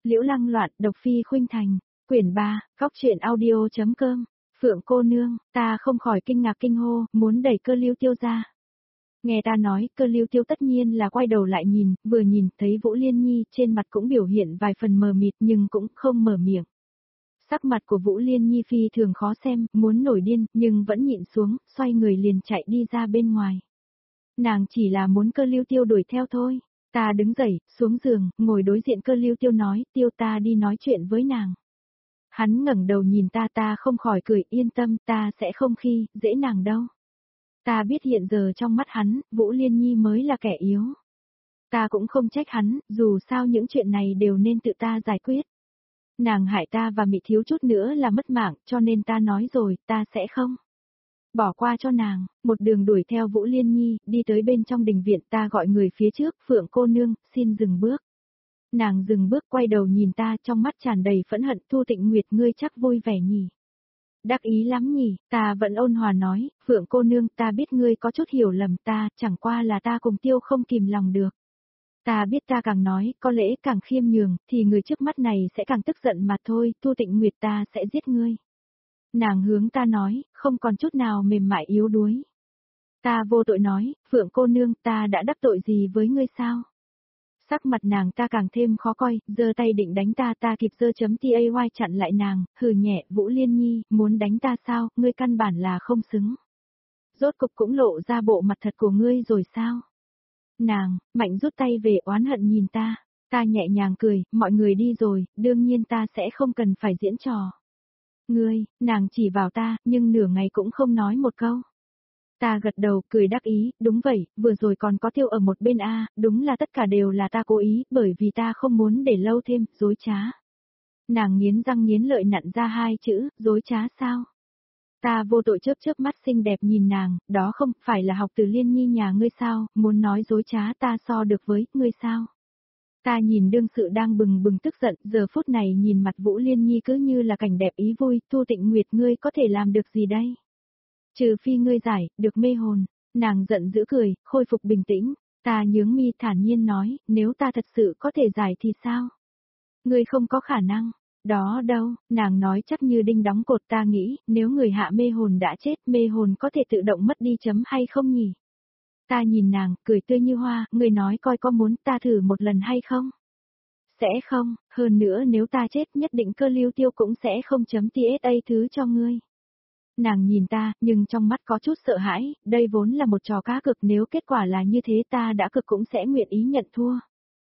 Liễu Lăng Loạn, độc phi khuynh thành, quyển 3, góc truyện audio.com, Phượng cô nương, ta không khỏi kinh ngạc kinh hô, muốn đẩy Cơ Lưu Tiêu ra. Nghe ta nói, Cơ Lưu Tiêu tất nhiên là quay đầu lại nhìn, vừa nhìn thấy Vũ Liên Nhi trên mặt cũng biểu hiện vài phần mờ mịt nhưng cũng không mở miệng. Sắc mặt của Vũ Liên Nhi phi thường khó xem, muốn nổi điên, nhưng vẫn nhịn xuống, xoay người liền chạy đi ra bên ngoài. Nàng chỉ là muốn Cơ Lưu Tiêu đuổi theo thôi. Ta đứng dậy, xuống giường, ngồi đối diện Cơ Lưu Tiêu nói, Tiêu ta đi nói chuyện với nàng. Hắn ngẩng đầu nhìn ta không khỏi cười, yên tâm, ta sẽ không khi dễ nàng đâu. Ta biết hiện giờ trong mắt hắn, Vũ Liên Nhi mới là kẻ yếu. Ta cũng không trách hắn, dù sao những chuyện này đều nên tự ta giải quyết. Nàng hại ta và Mị thiếu chút nữa là mất mạng, cho nên ta nói rồi, ta sẽ không bỏ qua cho nàng. Một đường đuổi theo Vũ Liên Nhi, đi tới bên trong đình viện, ta gọi người phía trước, Phượng cô nương, xin dừng bước. Nàng dừng bước quay đầu nhìn ta, trong mắt tràn đầy phẫn hận, Thu Tịnh Nguyệt ngươi chắc vui vẻ nhỉ. Đắc ý lắm nhỉ, ta vẫn ôn hòa nói, Phượng cô nương, ta biết ngươi có chút hiểu lầm ta, chẳng qua là ta cùng Tiêu không kìm lòng được. Ta biết ta càng nói, có lẽ càng khiêm nhường, thì người trước mắt này sẽ càng tức giận mà thôi, Thu Tịnh Nguyệt ta sẽ giết ngươi. Nàng hướng ta nói, không còn chút nào mềm mại yếu đuối. Ta vô tội nói, Phượng cô nương, ta đã đắc tội gì với ngươi sao? Sắc mặt nàng ta càng thêm khó coi, giơ tay định đánh ta kịp tay chặn lại nàng, hừ nhẹ, Vũ Liên Nhi, muốn đánh ta sao, ngươi căn bản là không xứng. Rốt cục cũng lộ ra bộ mặt thật của ngươi rồi sao? Nàng, mạnh rút tay về oán hận nhìn ta nhẹ nhàng cười, mọi người đi rồi, đương nhiên ta sẽ không cần phải diễn trò. Ngươi, nàng chỉ vào ta, nhưng nửa ngày cũng không nói một câu. Ta gật đầu, cười đắc ý, đúng vậy, vừa rồi còn có Tiêu ở một bên đúng là tất cả đều là ta cố ý, bởi vì ta không muốn để lâu thêm, dối trá. Nàng nghiến răng nghiến lợi nặn ra hai chữ, dối trá sao? Ta vô tội chớp mắt xinh đẹp nhìn nàng, đó không phải là học từ Liên Nhi nhà ngươi sao, muốn nói dối trá ta so được với ngươi sao? Ta nhìn đương sự đang bừng bừng tức giận, giờ phút này nhìn mặt Vũ Liên Nhi cứ như là cảnh đẹp ý vui, Thu Tịnh Nguyệt ngươi có thể làm được gì đây? Trừ phi ngươi giải, được mê hồn, nàng giận dữ cười, khôi phục bình tĩnh, ta nhướng mi thản nhiên nói, nếu ta thật sự có thể giải thì sao? Ngươi không có khả năng, đó đâu, nàng nói chắc như đinh đóng cột ta nghĩ, nếu người hạ mê hồn đã chết, mê hồn có thể tự động mất đi chấm hay không nhỉ? Ta nhìn nàng, cười tươi như hoa, ngươi nói coi có muốn ta thử một lần hay không? Sẽ không, hơn nữa nếu ta chết nhất định Cơ Lưu Tiêu cũng sẽ không chấm TSA thứ cho ngươi. Nàng nhìn ta, nhưng trong mắt có chút sợ hãi, đây vốn là một trò cá cược, nếu kết quả là như thế ta đã cực cũng sẽ nguyện ý nhận thua.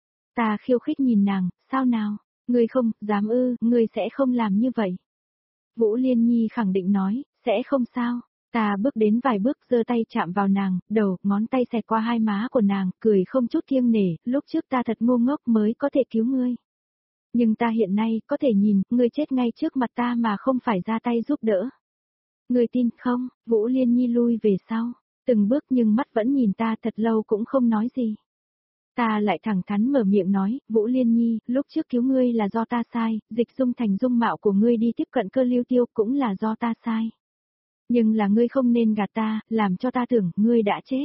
Ta khiêu khích nhìn nàng, sao nào, ngươi không, dám ngươi sẽ không làm như vậy. Vũ Liên Nhi khẳng định nói, sẽ không sao. Ta bước đến vài bước giơ tay chạm vào nàng, đầu, ngón tay xẹt qua hai má của nàng, cười không chút kiêng nể, lúc trước ta thật ngu ngốc mới có thể cứu ngươi. Nhưng ta hiện nay có thể nhìn, ngươi chết ngay trước mặt ta mà không phải ra tay giúp đỡ. Ngươi tin không? Vũ Liên Nhi lui về sau, từng bước nhưng mắt vẫn nhìn ta thật lâu cũng không nói gì. Ta lại thẳng thắn mở miệng nói, Vũ Liên Nhi, lúc trước cứu ngươi là do ta sai, dịch dung thành dung mạo của ngươi đi tiếp cận Cơ Lưu Tiêu cũng là do ta sai. Nhưng là ngươi không nên gạt ta, làm cho ta tưởng ngươi đã chết.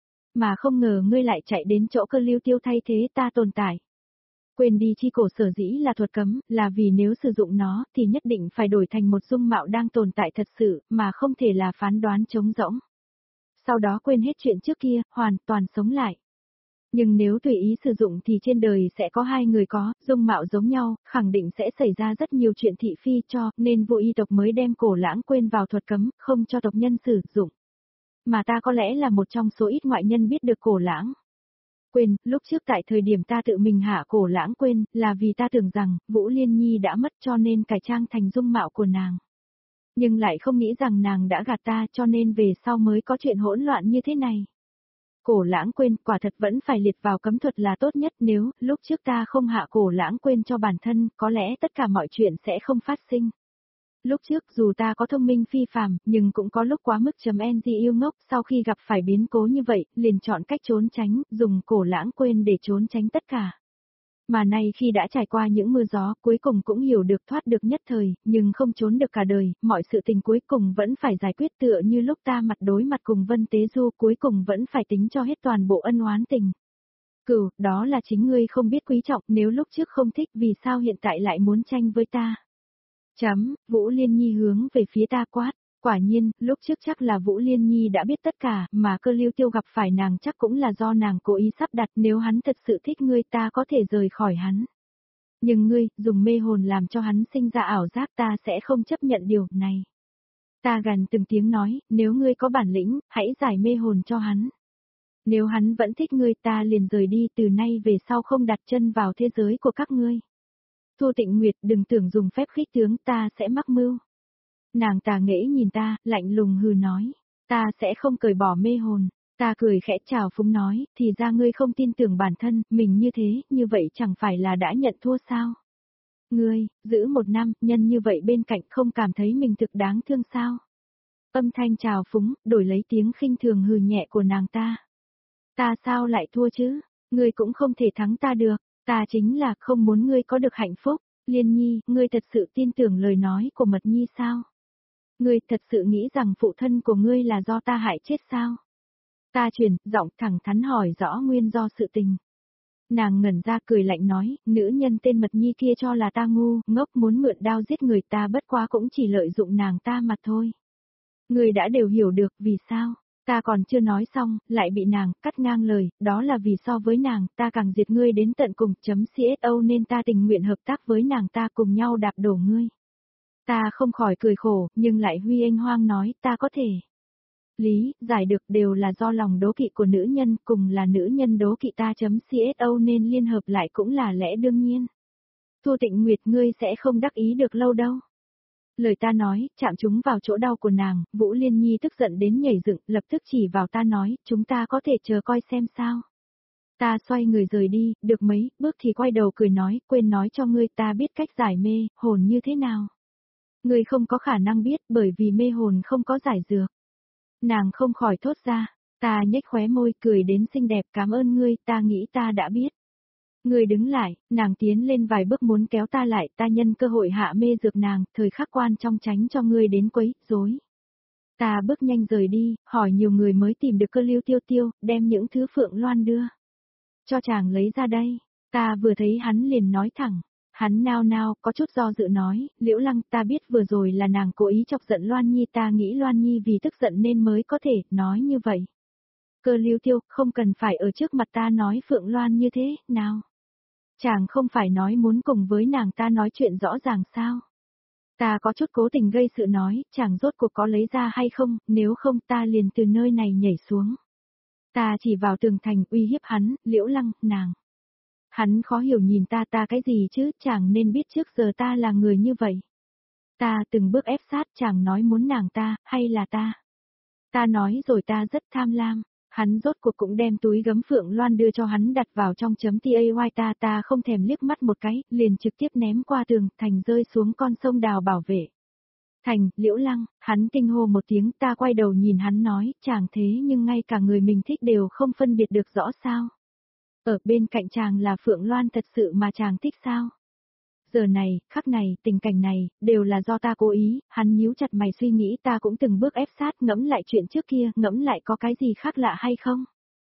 Mà không ngờ ngươi lại chạy đến chỗ Cơ Lưu Tiêu thay thế ta tồn tại. Quên đi chi cổ sở dĩ là thuật cấm, là vì nếu sử dụng nó thì nhất định phải đổi thành một dung mạo đang tồn tại thật sự, mà không thể là phán đoán trống rỗng. Sau đó quên hết chuyện trước kia, hoàn toàn sống lại. Nhưng nếu tùy ý sử dụng thì trên đời sẽ có hai người có, dung mạo giống nhau, khẳng định sẽ xảy ra rất nhiều chuyện thị phi cho, nên Vô Y tộc mới đem Cổ Lãng quên vào thuật cấm, không cho tộc nhân sử dụng. Mà ta có lẽ là một trong số ít ngoại nhân biết được Cổ Lãng. Quên, lúc trước tại thời điểm ta tự mình hạ Cổ Lãng quên, là vì ta tưởng rằng, Vũ Liên Nhi đã mất cho nên cải trang thành dung mạo của nàng. Nhưng lại không nghĩ rằng nàng đã gạt ta cho nên về sau mới có chuyện hỗn loạn như thế này. Cổ Lãng quên, quả thật vẫn phải liệt vào cấm thuật là tốt nhất, nếu lúc trước ta không hạ Cổ Lãng quên cho bản thân, có lẽ tất cả mọi chuyện sẽ không phát sinh. Lúc trước dù ta có thông minh phi phàm, nhưng cũng có lúc quá mức ng yêu ngốc, sau khi gặp phải biến cố như vậy, liền chọn cách trốn tránh, dùng Cổ Lãng quên để trốn tránh tất cả. Mà nay khi đã trải qua những mưa gió, cuối cùng cũng hiểu được thoát được nhất thời, nhưng không trốn được cả đời, mọi sự tình cuối cùng vẫn phải giải quyết, tựa như lúc ta mặt đối mặt cùng Vân Tế Du cuối cùng vẫn phải tính cho hết toàn bộ ân oán tình. Cửu, đó là chính ngươi không biết quý trọng, nếu lúc trước không thích vì sao hiện tại lại muốn tranh với ta. Vũ Liên Nhi hướng về phía ta quát. Quả nhiên, lúc trước chắc là Vũ Liên Nhi đã biết tất cả, mà Cơ Lưu Tiêu gặp phải nàng chắc cũng là do nàng cố ý sắp đặt, nếu hắn thật sự thích ngươi ta có thể rời khỏi hắn. Nhưng ngươi, dùng mê hồn làm cho hắn sinh ra ảo giác, ta sẽ không chấp nhận điều này. Ta gằn từng tiếng nói, nếu ngươi có bản lĩnh, hãy giải mê hồn cho hắn. Nếu hắn vẫn thích ngươi ta liền rời đi, từ nay về sau không đặt chân vào thế giới của các ngươi. Thu Tịnh Nguyệt, đừng tưởng dùng phép khích tướng, ta sẽ mắc mưu. Nàng tà nghễ nhìn ta, lạnh lùng hừ nói, ta sẽ không cởi bỏ mê hồn. Ta cười khẽ chào phúng nói, thì ra ngươi không tin tưởng bản thân, mình như thế, như vậy chẳng phải là đã nhận thua sao? Ngươi, giữ 1 năm, nhân như vậy bên cạnh không cảm thấy mình thực đáng thương sao? Âm thanh chào phúng, đổi lấy tiếng khinh thường hừ nhẹ của nàng ta. Ta sao lại thua chứ? Ngươi cũng không thể thắng ta được, ta chính là không muốn ngươi có được hạnh phúc. Liên Nhi, ngươi thật sự tin tưởng lời nói của Mật Nhi sao? Ngươi thật sự nghĩ rằng phụ thân của ngươi là do ta hại chết sao? Ta chuyển, giọng thẳng thắn hỏi rõ nguyên do sự tình. Nàng ngẩn ra cười lạnh nói, nữ nhân tên Mật Nhi kia cho là ta ngu, ngốc muốn mượn đao giết người ta bất quá cũng chỉ lợi dụng nàng ta mà thôi. Ngươi đã đều hiểu được vì sao? Ta còn chưa nói xong, lại bị nàng cắt ngang lời, đó là vì so với nàng, ta càng diệt ngươi đến tận cùng, CSO nên ta tình nguyện hợp tác với nàng ta cùng nhau đạp đổ ngươi. Ta không khỏi cười khổ, nhưng lại huy anh hoang nói, ta có thể. Lý, giải được đều là do lòng đố kỵ của nữ nhân, cùng là nữ nhân đố kỵ ta CSO nên liên hợp lại cũng là lẽ đương nhiên. Thu Tịnh Nguyệt ngươi sẽ không đắc ý được lâu đâu. Lời ta nói, chạm chúng vào chỗ đau của nàng, Vũ Liên Nhi tức giận đến nhảy dựng, lập tức chỉ vào ta nói, chúng ta có thể chờ coi xem sao. Ta xoay người rời đi, được mấy bước thì quay đầu cười nói, quên nói cho ngươi ta biết cách giải mê, hồn như thế nào. Ngươi không có khả năng biết bởi vì mê hồn không có giải dược. Nàng không khỏi thốt ra, ta nhếch khóe môi cười đến xinh đẹp cảm ơn ngươi, ta nghĩ ta đã biết. Ngươi đứng lại, nàng tiến lên vài bước muốn kéo ta lại, ta nhân cơ hội hạ mê dược nàng, thời khắc quan trong tránh cho ngươi đến quấy, rối. Ta bước nhanh rời đi, hỏi nhiều người mới tìm được Cơ Lưu Tiêu, đem những thứ Phượng Loan đưa. Cho chàng lấy ra đây, ta vừa thấy hắn liền nói thẳng. Hắn nao có chút do dự nói, Liễu Lăng ta biết vừa rồi là nàng cố ý chọc giận Loan Nhi ta nghĩ Loan Nhi vì tức giận nên mới có thể nói như vậy. Cơ Lưu Tiêu không cần phải ở trước mặt ta nói Phượng Loan như thế, nào. Chàng không phải nói muốn cùng với nàng ta nói chuyện rõ ràng sao. Ta có chút cố tình gây sự nói, chàng rốt cuộc có lấy ra hay không, nếu không ta liền từ nơi này nhảy xuống. Ta chỉ vào tường thành uy hiếp hắn, Liễu Lăng, nàng. Hắn khó hiểu nhìn ta cái gì chứ, chàng nên biết trước giờ ta là người như vậy. Ta từng bước ép sát chàng nói muốn nàng ta, hay là ta. Ta nói rồi ta rất tham lam. Hắn rốt cuộc cũng đem túi gấm Phượng Loan đưa cho hắn đặt vào trong .tay ta không thèm liếc mắt một cái, liền trực tiếp ném qua tường, thành rơi xuống con sông đào bảo vệ. Thành, Liễu Lăng, hắn kinh hô một tiếng ta quay đầu nhìn hắn nói, chàng thế nhưng ngay cả người mình thích đều không phân biệt được rõ sao. Ở bên cạnh chàng là Phượng Loan thật sự mà chàng thích sao? Giờ này, khắc này, tình cảnh này, đều là do ta cố ý, hắn nhíu chặt mày suy nghĩ ta cũng từng bước ép sát ngẫm lại chuyện trước kia, ngẫm lại có cái gì khác lạ hay không?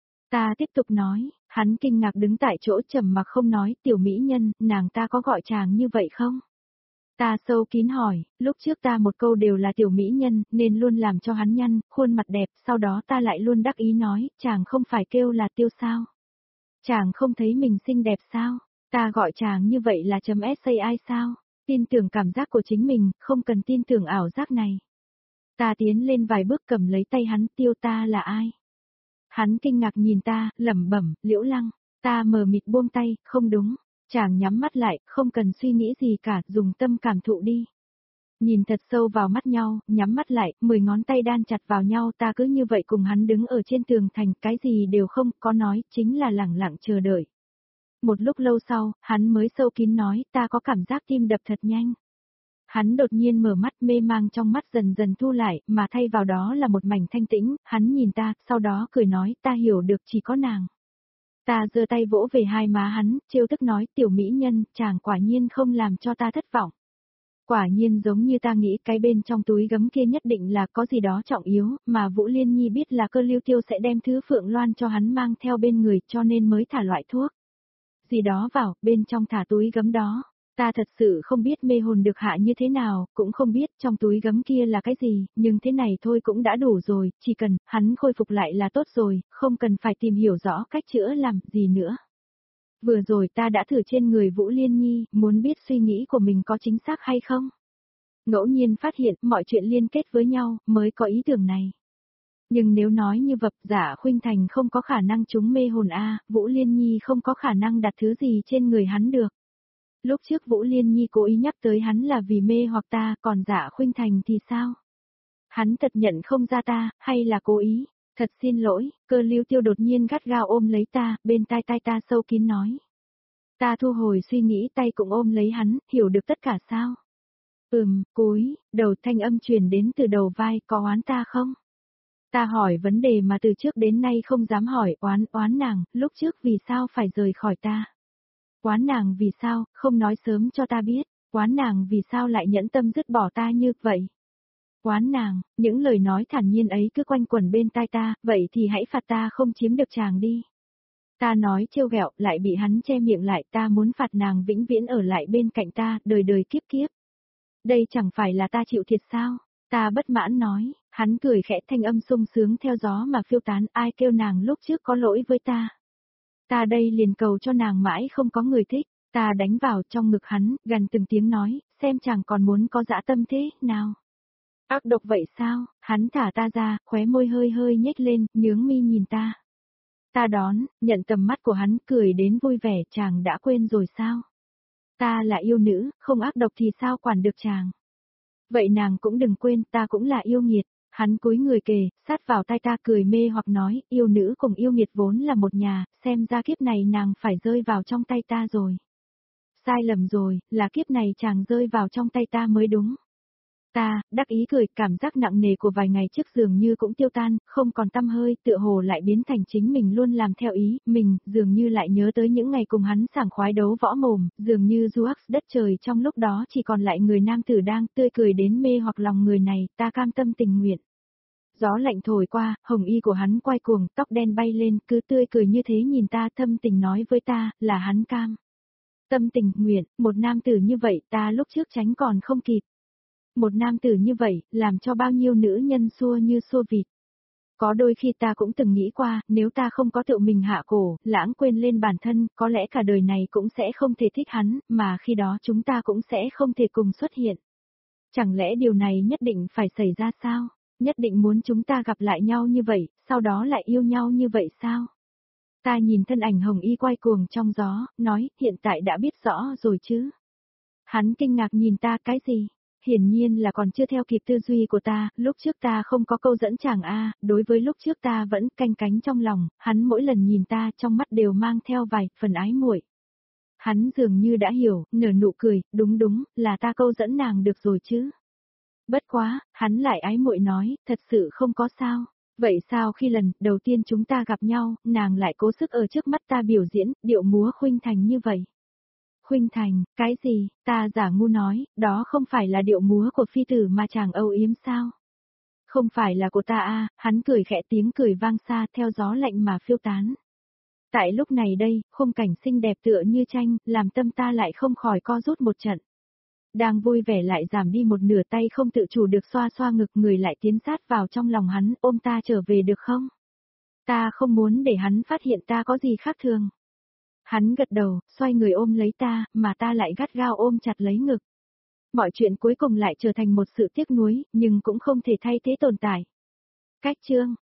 Ta tiếp tục nói, hắn kinh ngạc đứng tại chỗ trầm mặc không nói, tiểu mỹ nhân, nàng ta có gọi chàng như vậy không? Ta sâu kín hỏi, lúc trước ta một câu đều là tiểu mỹ nhân, nên luôn làm cho hắn nhăn, khuôn mặt đẹp, sau đó ta lại luôn đắc ý nói, chàng không phải kêu là tiêu sao? Chàng không thấy mình xinh đẹp sao? Ta gọi chàng như vậy là .sai sao? Tin tưởng cảm giác của chính mình, không cần tin tưởng ảo giác này. Ta tiến lên vài bước cầm lấy tay hắn, tiêu ta là ai? Hắn kinh ngạc nhìn ta, lẩm bẩm, Liễu Lăng. Ta mờ mịt buông tay, không đúng. Chàng nhắm mắt lại, không cần suy nghĩ gì cả, dùng tâm cảm thụ đi. Nhìn thật sâu vào mắt nhau, nhắm mắt lại, 10 ngón tay đan chặt vào nhau ta cứ như vậy cùng hắn đứng ở trên tường thành, cái gì đều không có nói, chính là lẳng lặng chờ đợi. Một lúc lâu sau, hắn mới sâu kín nói, ta có cảm giác tim đập thật nhanh. Hắn đột nhiên mở mắt mê mang trong mắt dần dần thu lại, mà thay vào đó là một mảnh thanh tĩnh, hắn nhìn ta, sau đó cười nói, ta hiểu được chỉ có nàng. Ta giơ tay vỗ về hai má hắn, trêu tức nói, tiểu mỹ nhân, chàng quả nhiên không làm cho ta thất vọng. Quả nhiên giống như ta nghĩ, cái bên trong túi gấm kia nhất định là có gì đó trọng yếu, mà Vũ Liên Nhi biết là Cơ Lưu Tiêu sẽ đem thứ Phượng Loan cho hắn mang theo bên người, cho nên mới thả loại thuốc gì đó vào, bên trong thả túi gấm đó. Ta thật sự không biết mê hồn được hạ như thế nào, cũng không biết trong túi gấm kia là cái gì, nhưng thế này thôi cũng đã đủ rồi, chỉ cần hắn khôi phục lại là tốt rồi, không cần phải tìm hiểu rõ cách chữa làm gì nữa. Vừa rồi ta đã thử trên người Vũ Liên Nhi, muốn biết suy nghĩ của mình có chính xác hay không. Ngẫu nhiên phát hiện mọi chuyện liên kết với nhau, mới có ý tưởng này. Nhưng nếu nói như vật Dạ Khuynh Thành không có khả năng trúng mê hồn Vũ Liên Nhi không có khả năng đặt thứ gì trên người hắn được. Lúc trước Vũ Liên Nhi cố ý nhắc tới hắn là vì mê hoặc ta, còn Dạ Khuynh Thành thì sao? Hắn thật nhận không ra ta, hay là cố ý? Thật xin lỗi, Cơ Lưu Tiêu đột nhiên gắt gao ôm lấy ta, bên tai ta sâu kín nói. Ta thu hồi suy nghĩ, tay cũng ôm lấy hắn, hiểu được tất cả sao? Cúi, đầu thanh âm truyền đến từ đầu vai, có oán ta không? Ta hỏi vấn đề mà từ trước đến nay không dám hỏi, oán nàng, lúc trước vì sao phải rời khỏi ta? Oán nàng vì sao, không nói sớm cho ta biết, oán nàng vì sao lại nhẫn tâm dứt bỏ ta như vậy? Oán nàng, những lời nói thản nhiên ấy cứ quanh quẩn bên tai ta, vậy thì hãy phạt ta không chiếm được chàng đi. Ta nói trêu ghẹo, lại bị hắn che miệng lại, ta muốn phạt nàng vĩnh viễn ở lại bên cạnh ta, đời đời kiếp kiếp. Đây chẳng phải là ta chịu thiệt sao? Ta bất mãn nói, hắn cười khẽ thanh âm sung sướng theo gió mà phiêu tán, ai kêu nàng lúc trước có lỗi với ta. Ta đây liền cầu cho nàng mãi không có người thích, ta đánh vào trong ngực hắn, gần từng tiếng nói, xem chàng còn muốn có dã tâm thế, nào. Ác độc vậy sao, hắn thả ta ra, khóe môi hơi hơi nhếch lên, nhướng mi nhìn ta. Ta đón, nhận tầm mắt của hắn, cười đến vui vẻ, chàng đã quên rồi sao? Ta là yêu nữ, không ác độc thì sao quản được chàng? Vậy nàng cũng đừng quên, ta cũng là yêu nghiệt. Hắn cúi người kề, sát vào tai ta cười mê hoặc nói, yêu nữ cùng yêu nghiệt vốn là một nhà, xem ra kiếp này nàng phải rơi vào trong tay ta rồi. Sai lầm rồi, là kiếp này chàng rơi vào trong tay ta mới đúng. Ta, đắc ý cười, cảm giác nặng nề của vài ngày trước dường như cũng tiêu tan, không còn tăm hơi, tựa hồ lại biến thành chính mình luôn làm theo ý, mình, dường như lại nhớ tới những ngày cùng hắn sảng khoái đấu võ mồm, dường như du ác đất trời trong lúc đó chỉ còn lại người nam tử đang tươi cười đến mê hoặc lòng người này, ta cam tâm tình nguyện. Gió lạnh thổi qua, hồng y của hắn quay cuồng, tóc đen bay lên, cứ tươi cười như thế nhìn ta thâm tình nói với ta, là hắn cam. Tâm tình nguyện, một nam tử như vậy ta lúc trước tránh còn không kịp. Một nam tử như vậy, làm cho bao nhiêu nữ nhân xua như xua vịt. Có đôi khi ta cũng từng nghĩ qua, nếu ta không có tự mình hạ cổ, lãng quên lên bản thân, có lẽ cả đời này cũng sẽ không thể thích hắn, mà khi đó chúng ta cũng sẽ không thể cùng xuất hiện. Chẳng lẽ điều này nhất định phải xảy ra sao? Nhất định muốn chúng ta gặp lại nhau như vậy, sau đó lại yêu nhau như vậy sao? Ta nhìn thân ảnh hồng y quay cuồng trong gió, nói, hiện tại đã biết rõ rồi chứ. Hắn kinh ngạc nhìn ta, cái gì? Hiển nhiên là còn chưa theo kịp tư duy của ta, lúc trước ta không có câu dẫn chàng đối với lúc trước ta vẫn canh cánh trong lòng, hắn mỗi lần nhìn ta trong mắt đều mang theo vài phần ái muội. Hắn dường như đã hiểu, nở nụ cười, đúng, là ta câu dẫn nàng được rồi chứ. Bất quá, hắn lại ái muội nói, thật sự không có sao. Vậy sao khi lần đầu tiên chúng ta gặp nhau, nàng lại cố sức ở trước mắt ta biểu diễn, điệu múa khuynh thành như vậy? Khuynh thành, cái gì, ta giả ngu nói, đó không phải là điệu múa của phi tử mà chàng âu yếm sao? Không phải là của ta hắn cười khẽ tiếng cười vang xa theo gió lạnh mà phiêu tán. Tại lúc này đây, khung cảnh xinh đẹp tựa như tranh, làm tâm ta lại không khỏi co rút một trận. Đang vui vẻ lại giảm đi một nửa tay không tự chủ được xoa xoa ngực người lại tiến sát vào trong lòng hắn, ôm ta trở về được không? Ta không muốn để hắn phát hiện ta có gì khác thường. Hắn gật đầu, xoay người ôm lấy ta, mà ta lại gắt gao ôm chặt lấy ngực. Mọi chuyện cuối cùng lại trở thành một sự tiếc nuối, nhưng cũng không thể thay thế tồn tại. Cách chương